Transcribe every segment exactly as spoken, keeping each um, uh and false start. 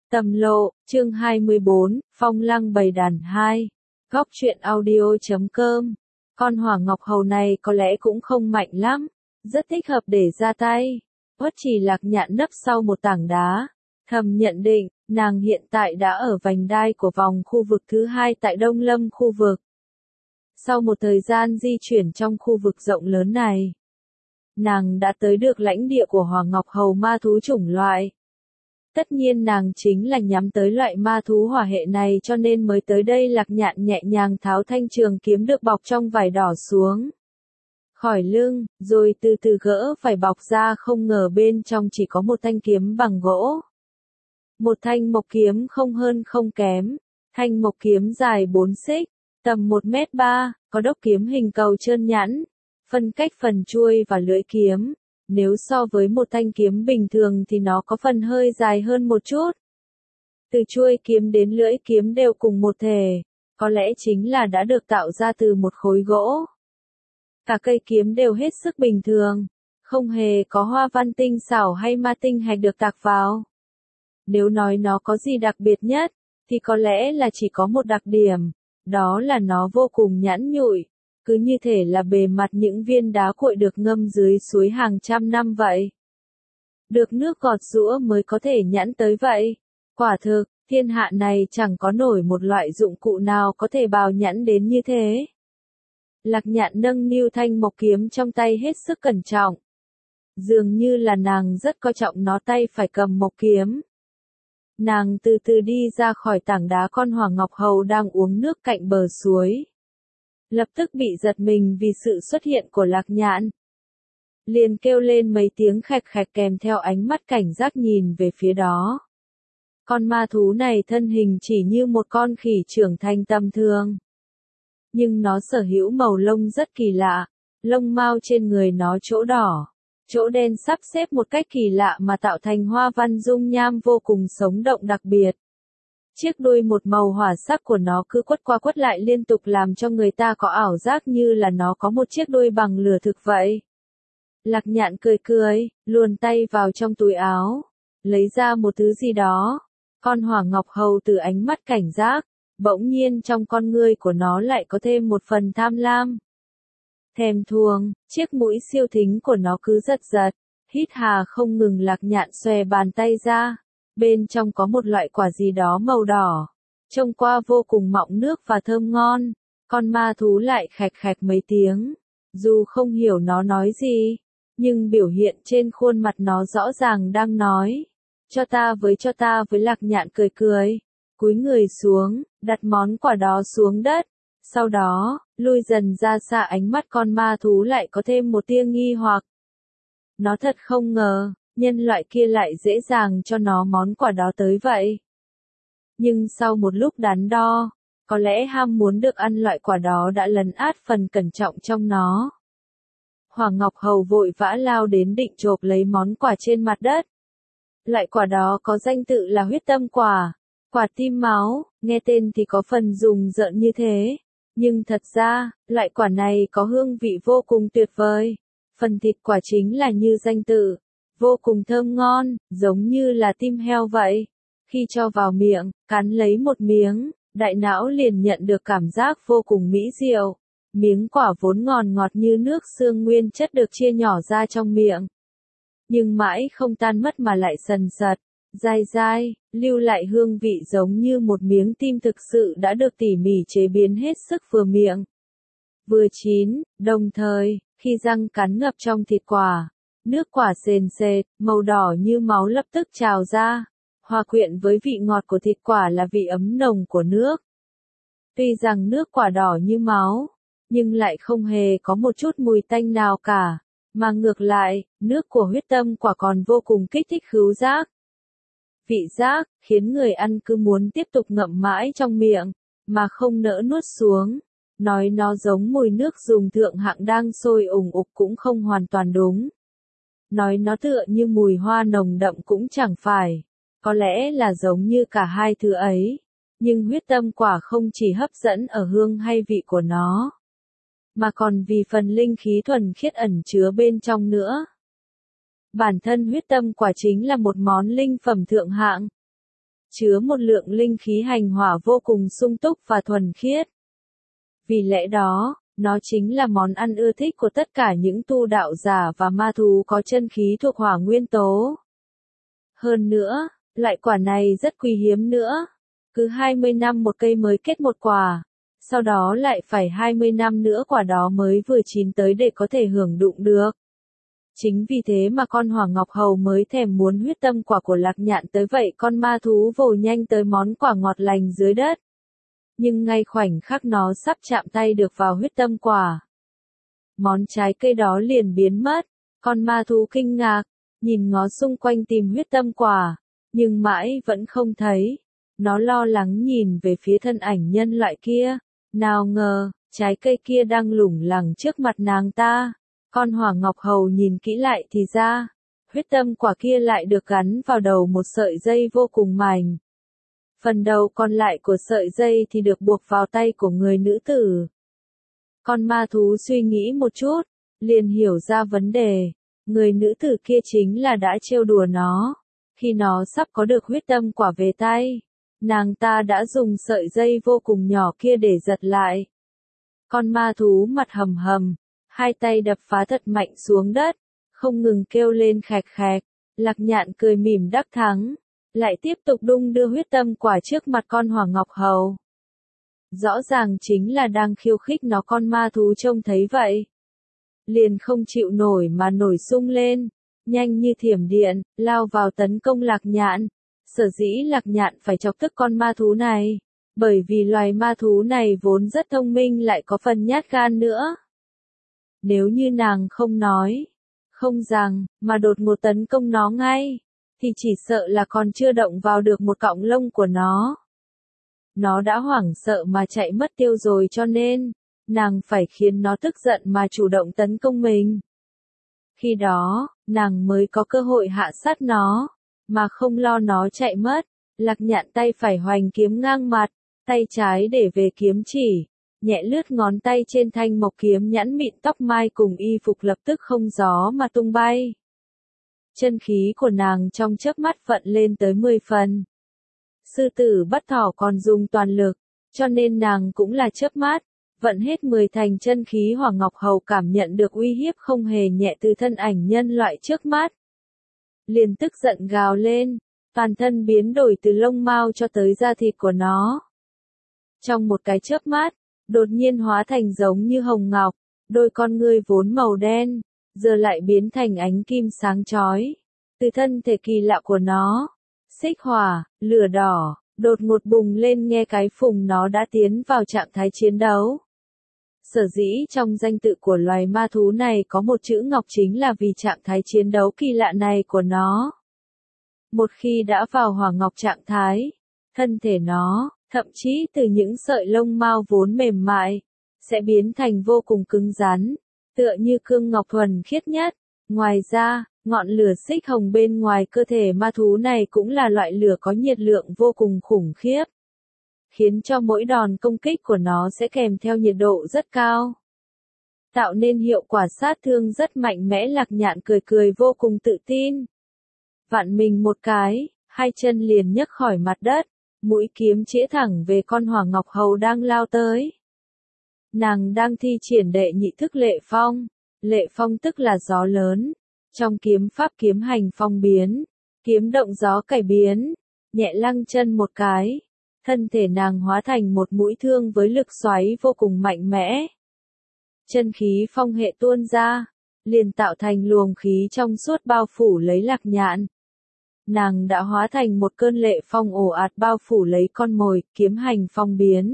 Tầm lộ, chương hai mươi bốn, Phong Lăng bày đàn hai. Góc truyện audio chấm com. Con hỏa ngọc hầu này có lẽ cũng không mạnh lắm, rất thích hợp để ra tay. Uất Trì Lạc Nhạn nấp sau một tảng đá, thầm nhận định, nàng hiện tại đã ở vành đai của vòng khu vực thứ hai tại Đông Lâm khu vực. Sau một thời gian di chuyển trong khu vực rộng lớn này, nàng đã tới được lãnh địa của hỏa ngọc hầu ma thú chủng loại. Tất nhiên nàng chính là nhắm tới loại ma thú hỏa hệ này cho nên mới tới đây. Lạc Nhạn nhẹ nhàng tháo thanh trường kiếm được bọc trong vải đỏ xuống khỏi lưng, rồi từ từ gỡ vải bọc ra, không ngờ bên trong chỉ có một thanh kiếm bằng gỗ. Một thanh mộc kiếm không hơn không kém, thanh mộc kiếm dài bốn xích, tầm một mét ba, có đốc kiếm hình cầu trơn nhẵn, phân cách phần chuôi và lưỡi kiếm. Nếu so với một thanh kiếm bình thường thì nó có phần hơi dài hơn một chút. Từ chuôi kiếm đến lưỡi kiếm đều cùng một thể, có lẽ chính là đã được tạo ra từ một khối gỗ. Cả cây kiếm đều hết sức bình thường, không hề có hoa văn tinh xảo hay ma tinh hạch được tạc vào. Nếu nói nó có gì đặc biệt nhất, thì có lẽ là chỉ có một đặc điểm, đó là nó vô cùng nhẵn nhụi. Cứ như thể là bề mặt những viên đá cuội được ngâm dưới suối hàng trăm năm vậy. Được nước gọt giũa mới có thể nhẵn tới vậy. Quả thực, thiên hạ này chẳng có nổi một loại dụng cụ nào có thể bào nhẵn đến như thế. Lạc Nhạn nâng niu thanh mộc kiếm trong tay hết sức cẩn trọng. Dường như là nàng rất coi trọng nó, tay phải cầm mộc kiếm. Nàng từ từ đi ra khỏi tảng đá. Con hỏa ngọc hầu đang uống nước cạnh bờ suối, lập tức bị giật mình vì sự xuất hiện của Lạc Nhạn. Liền kêu lên mấy tiếng khạch khạch kèm theo ánh mắt cảnh giác nhìn về phía đó. Con ma thú này thân hình chỉ như một con khỉ trưởng thành tầm thường. Nhưng nó sở hữu màu lông rất kỳ lạ, lông mao trên người nó chỗ đỏ, chỗ đen sắp xếp một cách kỳ lạ mà tạo thành hoa văn dung nham vô cùng sống động đặc biệt. Chiếc đuôi một màu hỏa sắc của nó cứ quất qua quất lại liên tục làm cho người ta có ảo giác như là nó có một chiếc đuôi bằng lửa thực vậy. Lạc Nhạn cười cười, luồn tay vào trong túi áo, lấy ra một thứ gì đó. Con hỏa ngọc hầu từ ánh mắt cảnh giác, bỗng nhiên trong con ngươi của nó lại có thêm một phần tham lam. Thèm thuồng, chiếc mũi siêu thính của nó cứ giật giật, hít hà không ngừng. Lạc Nhạn xòe bàn tay ra. Bên trong có một loại quả gì đó màu đỏ, trông qua vô cùng mọng nước và thơm ngon. Con ma thú lại khạch khạch mấy tiếng, dù không hiểu nó nói gì, nhưng biểu hiện trên khuôn mặt nó rõ ràng đang nói, cho ta với cho ta với. Lạc Nhạn cười cười, cúi người xuống, đặt món quả đó xuống đất, sau đó, lui dần ra xa. Ánh mắt con ma thú lại có thêm một tia nghi hoặc. Nó thật không ngờ, nhân loại kia lại dễ dàng cho nó món quà đó tới vậy. Nhưng sau một lúc đắn đo, có lẽ ham muốn được ăn loại quả đó đã lấn át phần cẩn trọng trong nó. Hỏa ngọc hầu vội vã lao đến định chộp lấy món quà trên mặt đất. Loại quả đó có danh tự là huyết tâm quả, quả tim máu, nghe tên thì có phần rùng rợn như thế. Nhưng thật ra, loại quả này có hương vị vô cùng tuyệt vời. Phần thịt quả chính là như danh tự, vô cùng thơm ngon, giống như là tim heo vậy. Khi cho vào miệng, cắn lấy một miếng, đại não liền nhận được cảm giác vô cùng mỹ diệu. Miếng quả vốn ngọt ngọt như nước xương nguyên chất được chia nhỏ ra trong miệng. Nhưng mãi không tan mất mà lại sần sật, dai dai, lưu lại hương vị giống như một miếng tim thực sự đã được tỉ mỉ chế biến hết sức vừa miệng, vừa chín. Đồng thời, khi răng cắn ngập trong thịt quả, nước quả sền sệt, màu đỏ như máu lập tức trào ra, hòa quyện với vị ngọt của thịt quả là vị ấm nồng của nước. Tuy rằng nước quả đỏ như máu, nhưng lại không hề có một chút mùi tanh nào cả, mà ngược lại, nước của huyết tâm quả còn vô cùng kích thích khứu giác. Vị giác, khiến người ăn cứ muốn tiếp tục ngậm mãi trong miệng, mà không nỡ nuốt xuống. Nói nó giống mùi nước dùng thượng hạng đang sôi ủng ục cũng không hoàn toàn đúng. Nói nó tựa như mùi hoa nồng đậm cũng chẳng phải. Có lẽ là giống như cả hai thứ ấy. Nhưng huyết tâm quả không chỉ hấp dẫn ở hương hay vị của nó, mà còn vì phần linh khí thuần khiết ẩn chứa bên trong nữa. Bản thân huyết tâm quả chính là một món linh phẩm thượng hạng. chứa một lượng linh khí hành hỏa vô cùng sung túc và thuần khiết. Vì lẽ đó, nó chính là món ăn ưa thích của tất cả những tu đạo giả và ma thú có chân khí thuộc hỏa nguyên tố. Hơn nữa, loại quả này rất quý hiếm nữa. Cứ hai mươi năm một cây mới kết một quả, sau đó lại phải hai mươi năm nữa quả đó mới vừa chín tới để có thể hưởng đụng được. Chính vì thế mà con hỏa ngọc hầu mới thèm muốn huyết tâm quả của Lạc Nhạn tới vậy con ma thú vồ nhanh tới món quả ngọt lành dưới đất. Nhưng ngay khoảnh khắc nó sắp chạm tay được vào huyết tâm quả, món trái cây đó liền biến mất. Con ma thú kinh ngạc, nhìn ngó xung quanh tìm huyết tâm quả, nhưng mãi vẫn không thấy. Nó lo lắng nhìn về phía thân ảnh nhân loại kia, nào ngờ, trái cây kia đang lủng lẳng trước mặt nàng ta. Con hỏa ngọc hầu nhìn kỹ lại thì ra, huyết tâm quả kia lại được gắn vào đầu một sợi dây vô cùng mảnh. Phần đầu còn lại của sợi dây thì được buộc vào tay của người nữ tử. Con ma thú suy nghĩ một chút, liền hiểu ra vấn đề. Người nữ tử kia chính là đã trêu đùa nó. Khi nó sắp có được huyết tâm quả về tay, nàng ta đã dùng sợi dây vô cùng nhỏ kia để giật lại. Con ma thú mặt hầm hầm, hai tay đập phá thật mạnh xuống đất, không ngừng kêu lên khẹt khẹt. Lạc Nhạn cười mỉm đắc thắng, lại tiếp tục đung đưa huyết tâm quả trước mặt con hỏa ngọc hầu. Rõ ràng chính là đang khiêu khích nó. Con ma thú trông thấy vậy, liền không chịu nổi mà nổi sung lên, nhanh như thiểm điện, lao vào tấn công Lạc Nhạn. Sở dĩ Lạc Nhạn phải chọc tức con ma thú này, bởi vì loài ma thú này vốn rất thông minh lại có phần nhát gan nữa. Nếu như nàng không nói, không rằng, mà đột ngột tấn công nó ngay, thì chỉ sợ là còn chưa động vào được một cọng lông của nó. Nó đã hoảng sợ mà chạy mất tiêu rồi, cho nên, nàng phải khiến nó tức giận mà chủ động tấn công mình. Khi đó, nàng mới có cơ hội hạ sát nó, mà không lo nó chạy mất. Lạc Nhạn tay phải hoành kiếm ngang mặt, tay trái để về kiếm chỉ, nhẹ lướt ngón tay trên thanh mộc kiếm nhẵn mịn tóc mai cùng y phục lập tức không gió mà tung bay. Chân khí của nàng trong chớp mắt vận lên tới mười phần. Sư tử bắt thỏ còn dùng toàn lực, cho nên nàng cũng là chớp mắt, vận hết mười thành chân khí. Hỏa ngọc hầu cảm nhận được uy hiếp không hề nhẹ từ thân ảnh nhân loại trước mắt, liền tức giận gào lên, toàn thân biến đổi từ lông mao cho tới da thịt của nó. Trong một cái chớp mắt, đột nhiên hóa thành giống như hồng ngọc, đôi con ngươi vốn màu đen, giờ lại biến thành ánh kim sáng chói. Từ thân thể kỳ lạ của nó, xích hỏa, lửa đỏ, đột ngột bùng lên, nghe cái phùng nó đã tiến vào trạng thái chiến đấu. Sở dĩ trong danh tự của loài ma thú này có một chữ ngọc chính là vì trạng thái chiến đấu kỳ lạ này của nó. Một khi đã vào hỏa ngọc trạng thái, thân thể nó, thậm chí từ những sợi lông mao vốn mềm mại, sẽ biến thành vô cùng cứng rắn, tựa như cương ngọc thuần khiết nhất. Ngoài ra, ngọn lửa xích hồng bên ngoài cơ thể ma thú này cũng là loại lửa có nhiệt lượng vô cùng khủng khiếp, khiến cho mỗi đòn công kích của nó sẽ kèm theo nhiệt độ rất cao, tạo nên hiệu quả sát thương rất mạnh mẽ. Lạc Nhạn cười cười vô cùng tự tin, vặn mình một cái, hai chân liền nhấc khỏi mặt đất, mũi kiếm chĩa thẳng về con hỏa ngọc hầu đang lao tới. Nàng đang thi triển đệ nhị thức lệ phong. Lệ phong tức là gió lớn. Trong kiếm pháp kiếm hành phong biến, kiếm động gió cải biến, nhẹ lăng chân một cái, thân thể nàng hóa thành một mũi thương với lực xoáy vô cùng mạnh mẽ. Chân khí phong hệ tuôn ra, liền tạo thành luồng khí trong suốt bao phủ lấy Lạc Nhạn. Nàng đã hóa thành một cơn lệ phong ồ ạt bao phủ lấy con mồi. Kiếm hành phong biến,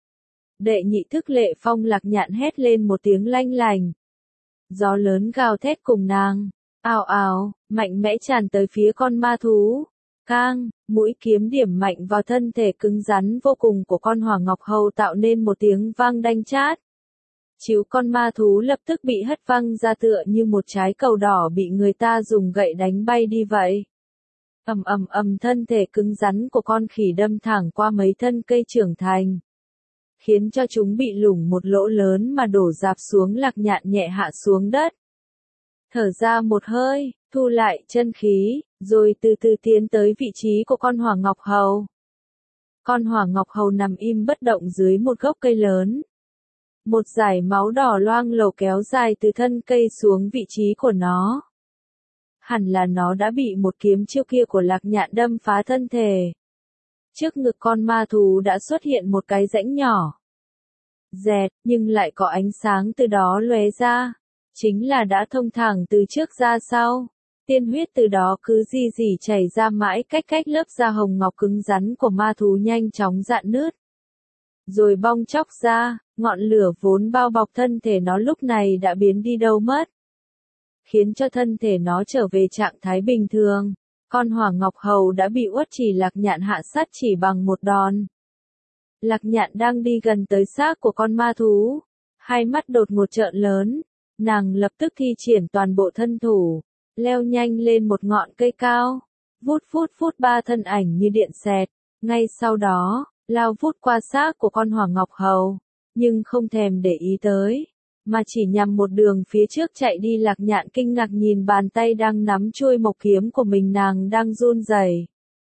đệ nhị thức lệ phong. Lạc Nhạn hét lên một tiếng lanh lành, gió lớn gào thét cùng nàng, ào ào, mạnh mẽ tràn tới phía con ma thú. Cang, mũi kiếm điểm mạnh vào thân thể cứng rắn vô cùng của con hỏa ngọc hầu, tạo nên một tiếng vang đanh chát. Chiếu con ma thú lập tức bị hất văng ra tựa như một trái cầu đỏ bị người ta dùng gậy đánh bay đi vậy. Ầm ầm ầm, thân thể cứng rắn của con khỉ đâm thẳng qua mấy thân cây trưởng thành, khiến cho chúng bị lủng một lỗ lớn mà đổ rạp xuống. Lạc Nhạn nhẹ hạ xuống đất, thở ra một hơi, thu lại chân khí, rồi từ từ tiến tới vị trí của con hỏa ngọc hầu. Con hỏa ngọc hầu nằm im bất động dưới một gốc cây lớn. Một dải máu đỏ loang lổ kéo dài từ thân cây xuống vị trí của nó. Hẳn là nó đã bị một kiếm chiêu kia của Lạc Nhạn đâm phá thân thể. Trước ngực con ma thú đã xuất hiện một cái rãnh nhỏ. Dẹt, nhưng lại có ánh sáng từ đó lóe ra. Chính là đã thông thẳng từ trước ra sau. Tiên huyết từ đó cứ rì rỉ chảy ra mãi cách cách lớp da hồng ngọc cứng rắn của ma thú nhanh chóng rạn nứt. Rồi bong chóc ra, ngọn lửa vốn bao bọc thân thể nó lúc này đã biến đi đâu mất. Khiến cho thân thể nó trở về trạng thái bình thường. Con hỏa ngọc hầu đã bị Uất Chỉ Lạc Nhạn hạ sát chỉ bằng một đòn. Lạc Nhạn đang đi gần tới xác của con ma thú. Hai mắt đột ngột trợn lớn. Nàng lập tức thi triển toàn bộ thân thủ. Leo nhanh lên một ngọn cây cao. Vút vút vút ba thân ảnh như điện xẹt. Ngay sau đó, lao vút qua xác của con hỏa ngọc hầu. Nhưng không thèm để ý tới. Mà chỉ nhằm một đường phía trước chạy đi. Lạc Nhạn kinh ngạc nhìn bàn tay đang nắm chuôi mộc kiếm của mình, nàng đang run rẩy.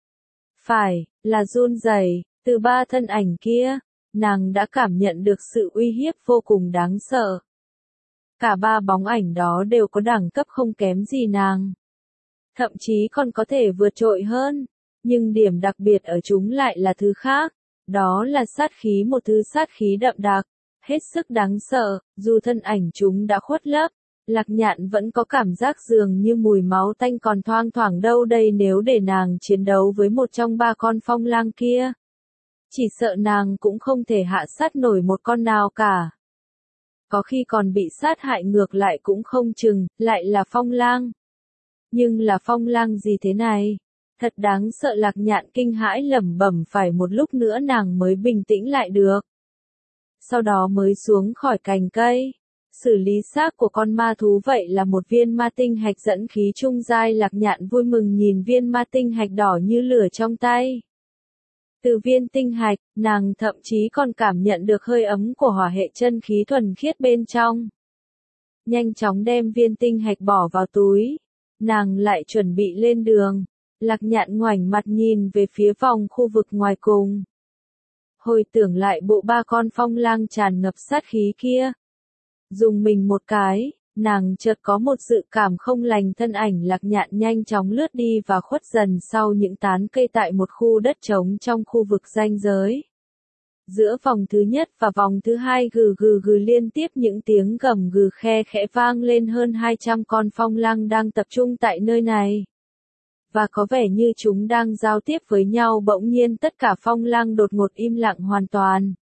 Phải, là run rẩy, từ ba thân ảnh kia, nàng đã cảm nhận được sự uy hiếp vô cùng đáng sợ. Cả ba bóng ảnh đó đều có đẳng cấp không kém gì nàng. Thậm chí còn có thể vượt trội hơn, nhưng điểm đặc biệt ở chúng lại là thứ khác, đó là sát khí, một thứ sát khí đậm đặc. Hết sức đáng sợ, dù thân ảnh chúng đã khuất lấp, Lạc Nhạn vẫn có cảm giác dường như mùi máu tanh còn thoang thoảng đâu đây. Nếu để nàng chiến đấu với một trong ba con phong lang kia, chỉ sợ nàng cũng không thể hạ sát nổi một con nào cả. Có khi còn bị sát hại ngược lại cũng không chừng, lại là phong lang. Nhưng là phong lang gì thế này? Thật đáng sợ. Lạc Nhạn kinh hãi lẩm bẩm, phải một lúc nữa nàng mới bình tĩnh lại được. Sau đó mới xuống khỏi cành cây, xử lý xác của con ma thú. Vậy là một viên ma tinh hạch dẫn khí trung giai. Lạc Nhạn vui mừng nhìn viên ma tinh hạch đỏ như lửa trong tay. Từ viên tinh hạch, nàng thậm chí còn cảm nhận được hơi ấm của hỏa hệ chân khí thuần khiết bên trong. Nhanh chóng đem viên tinh hạch bỏ vào túi, nàng lại chuẩn bị lên đường. Lạc Nhạn ngoảnh mặt nhìn về phía vòng khu vực ngoài cùng. Hồi tưởng lại bộ ba con phong lang tràn ngập sát khí kia. Dùng mình một cái, nàng chợt có một dự cảm không lành. Thân ảnh Lạc Nhạn nhanh chóng lướt đi và khuất dần sau những tán cây tại một khu đất trống trong khu vực ranh giới. Giữa vòng thứ nhất và vòng thứ hai gừ gừ gừ liên tiếp những tiếng gầm gừ khe khẽ vang lên. Hơn hai trăm con phong lang đang tập trung tại nơi này. Và có vẻ như chúng đang giao tiếp với nhau. Bỗng nhiên tất cả phong lang đột ngột im lặng hoàn toàn.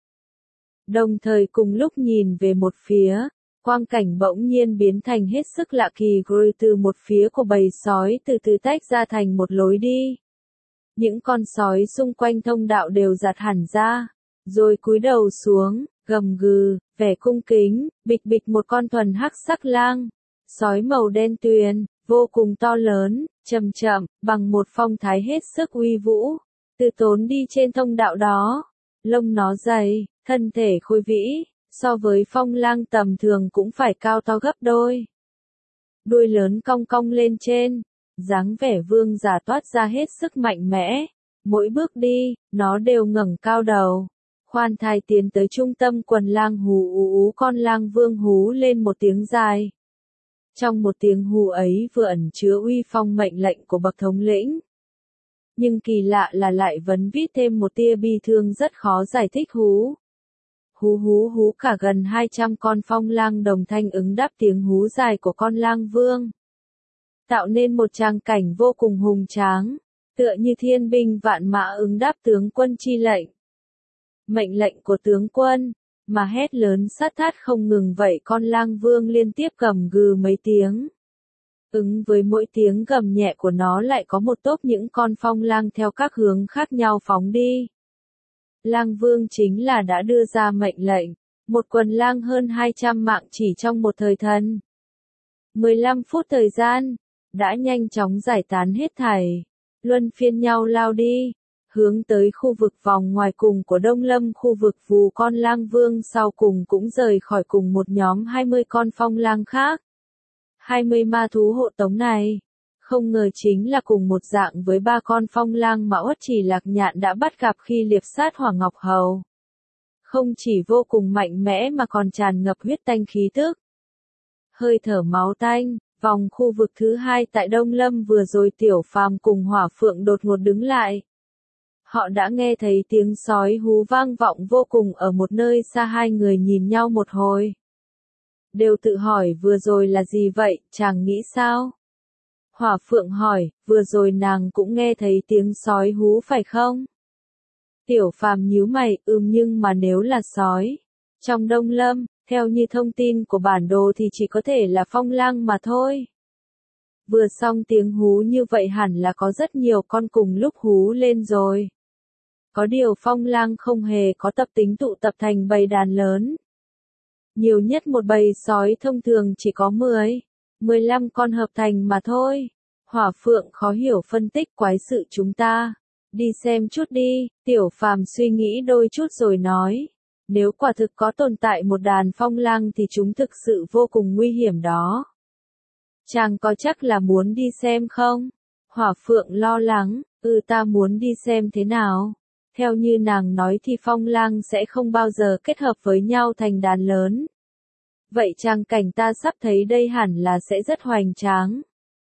Đồng thời cùng lúc nhìn về một phía, quang cảnh bỗng nhiên biến thành hết sức lạ kỳ. Rồi từ một phía của bầy sói từ từ tách ra thành một lối đi. Những con sói xung quanh thông đạo đều giạt hẳn ra, rồi cúi đầu xuống, gầm gừ, vẻ cung kính. Bịch bịch một con thuần hắc sắc lang, sói màu đen tuyền, vô cùng to lớn, chậm chậm, bằng một phong thái hết sức uy vũ, từ tốn đi trên thông đạo đó. Lông nó dày, thân thể khôi vĩ, so với phong lang tầm thường cũng phải cao to gấp đôi. Đuôi lớn cong cong lên trên, dáng vẻ vương giả toát ra hết sức mạnh mẽ. Mỗi bước đi, nó đều ngẩng cao đầu, khoan thai tiến tới trung tâm quần lang. Hú ú ú, con lang vương hú lên một tiếng dài. Trong một tiếng hú ấy vừa ẩn chứa uy phong mệnh lệnh của bậc thống lĩnh. Nhưng kỳ lạ là lại vấn vít thêm một tia bi thương rất khó giải thích. Hú hú hú hú, cả gần hai trăm con phong lang đồng thanh ứng đáp tiếng hú dài của con lang vương, tạo nên một tràng cảnh vô cùng hùng tráng, tựa như thiên binh vạn mã ứng đáp tướng quân chi lệnh. Mệnh lệnh của tướng quân, mà hét lớn sát thát không ngừng. Vậy con lang vương liên tiếp gầm gừ mấy tiếng. Ứng với mỗi tiếng gầm nhẹ của nó lại có một tốp những con phong lang theo các hướng khác nhau phóng đi. Lang vương chính là đã đưa ra mệnh lệnh, một quần lang hơn hai trăm mạng chỉ trong một thời thần. mười lăm phút thời gian, đã nhanh chóng giải tán hết thảy, luân phiên nhau lao đi, hướng tới khu vực vòng ngoài cùng của Đông Lâm. Khu vực vù con lang vương sau cùng cũng rời khỏi cùng một nhóm hai mươi con phong lang khác. hai mươi ma thú hộ tống này, Không ngờ chính là cùng một dạng với ba con phong lang mà Uất Trì Lạc Nhạn đã bắt gặp khi liệp sát Hỏa Ngọc Hầu. Không chỉ vô cùng mạnh mẽ mà còn tràn ngập huyết tanh khí tức. Hơi thở máu tanh, vòng khu vực thứ hai tại Đông Lâm vừa rồi Tiểu Phàm cùng Hỏa Phượng đột ngột đứng lại. Họ đã nghe thấy tiếng sói hú vang vọng vô cùng ở một nơi xa, hai người nhìn nhau một hồi. Đều tự hỏi vừa rồi là gì vậy, chàng nghĩ sao? Hỏa Phượng hỏi, vừa rồi nàng cũng nghe thấy tiếng sói hú phải không? Tiểu Phàm nhíu mày, ừm nhưng mà nếu là sói. Trong Đông Lâm, theo như thông tin của bản đồ thì chỉ có thể là phong lang mà thôi. Vừa xong tiếng hú như vậy hẳn là có rất nhiều con cùng lúc hú lên rồi. Có điều phong lang không hề có tập tính tụ tập thành bầy đàn lớn. Nhiều nhất một bầy sói thông thường chỉ có mười, mười lăm con hợp thành mà thôi. Hỏa Phượng khó hiểu phân tích quái sự chúng ta. Đi xem chút đi, Tiểu Phàm suy nghĩ đôi chút rồi nói. Nếu quả thực có tồn tại một đàn phong lang thì chúng thực sự vô cùng nguy hiểm đó. Chàng có chắc là muốn đi xem không? Hỏa Phượng lo lắng, ừ ta muốn đi xem thế nào. Theo như nàng nói thì phong lang sẽ không bao giờ kết hợp với nhau thành đàn lớn. Vậy trang cảnh ta sắp thấy đây hẳn là sẽ rất hoành tráng.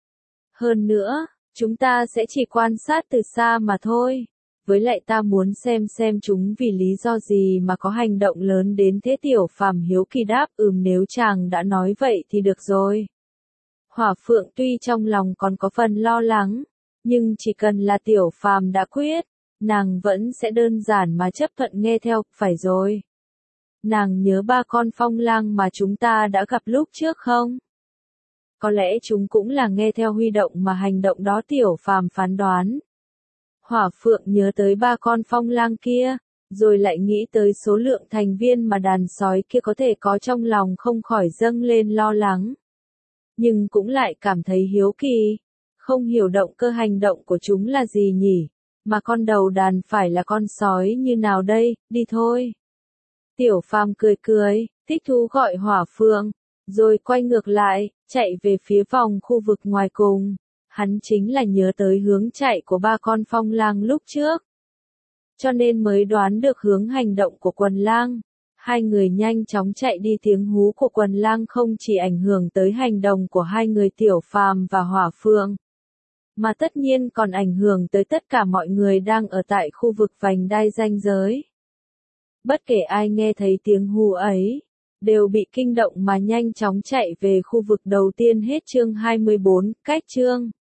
Hơn nữa, chúng ta sẽ chỉ quan sát từ xa mà thôi. Với lại ta muốn xem xem chúng vì lý do gì mà có hành động lớn đến thế. Tiểu Phàm hiếu kỳ đáp, ừm nếu chàng đã nói vậy thì được rồi. Hỏa Phượng tuy trong lòng còn có phần lo lắng, nhưng chỉ cần là Tiểu Phàm đã quyết, nàng vẫn sẽ đơn giản mà chấp thuận nghe theo, phải rồi. Nàng nhớ ba con phong lang mà chúng ta đã gặp lúc trước không? Có lẽ chúng cũng là nghe theo huy động mà hành động đó. Tiểu Phàm phán đoán. Hỏa Phượng nhớ tới ba con phong lang kia, rồi lại nghĩ tới số lượng thành viên mà đàn sói kia có thể có, trong lòng không khỏi dâng lên lo lắng. Nhưng cũng lại cảm thấy hiếu kỳ, không hiểu động cơ hành động của chúng là gì nhỉ, mà con đầu đàn phải là con sói như nào đây, đi thôi. Tiểu Phàm cười cười, thích thú gọi Hỏa Phượng, rồi quay ngược lại, chạy về phía vòng khu vực ngoài cùng. Hắn chính là nhớ tới hướng chạy của ba con phong lang lúc trước, cho nên mới đoán được hướng hành động của quần lang. Hai người nhanh chóng chạy đi, tiếng hú của quần lang không chỉ ảnh hưởng tới hành động của hai người Tiểu Phàm và Hỏa Phượng, mà tất nhiên còn ảnh hưởng tới tất cả mọi người đang ở tại khu vực vành đai ranh giới. Bất kể ai nghe thấy tiếng hú ấy, đều bị kinh động mà nhanh chóng chạy về khu vực đầu tiên. Hết chương hai mươi bốn, cách chương.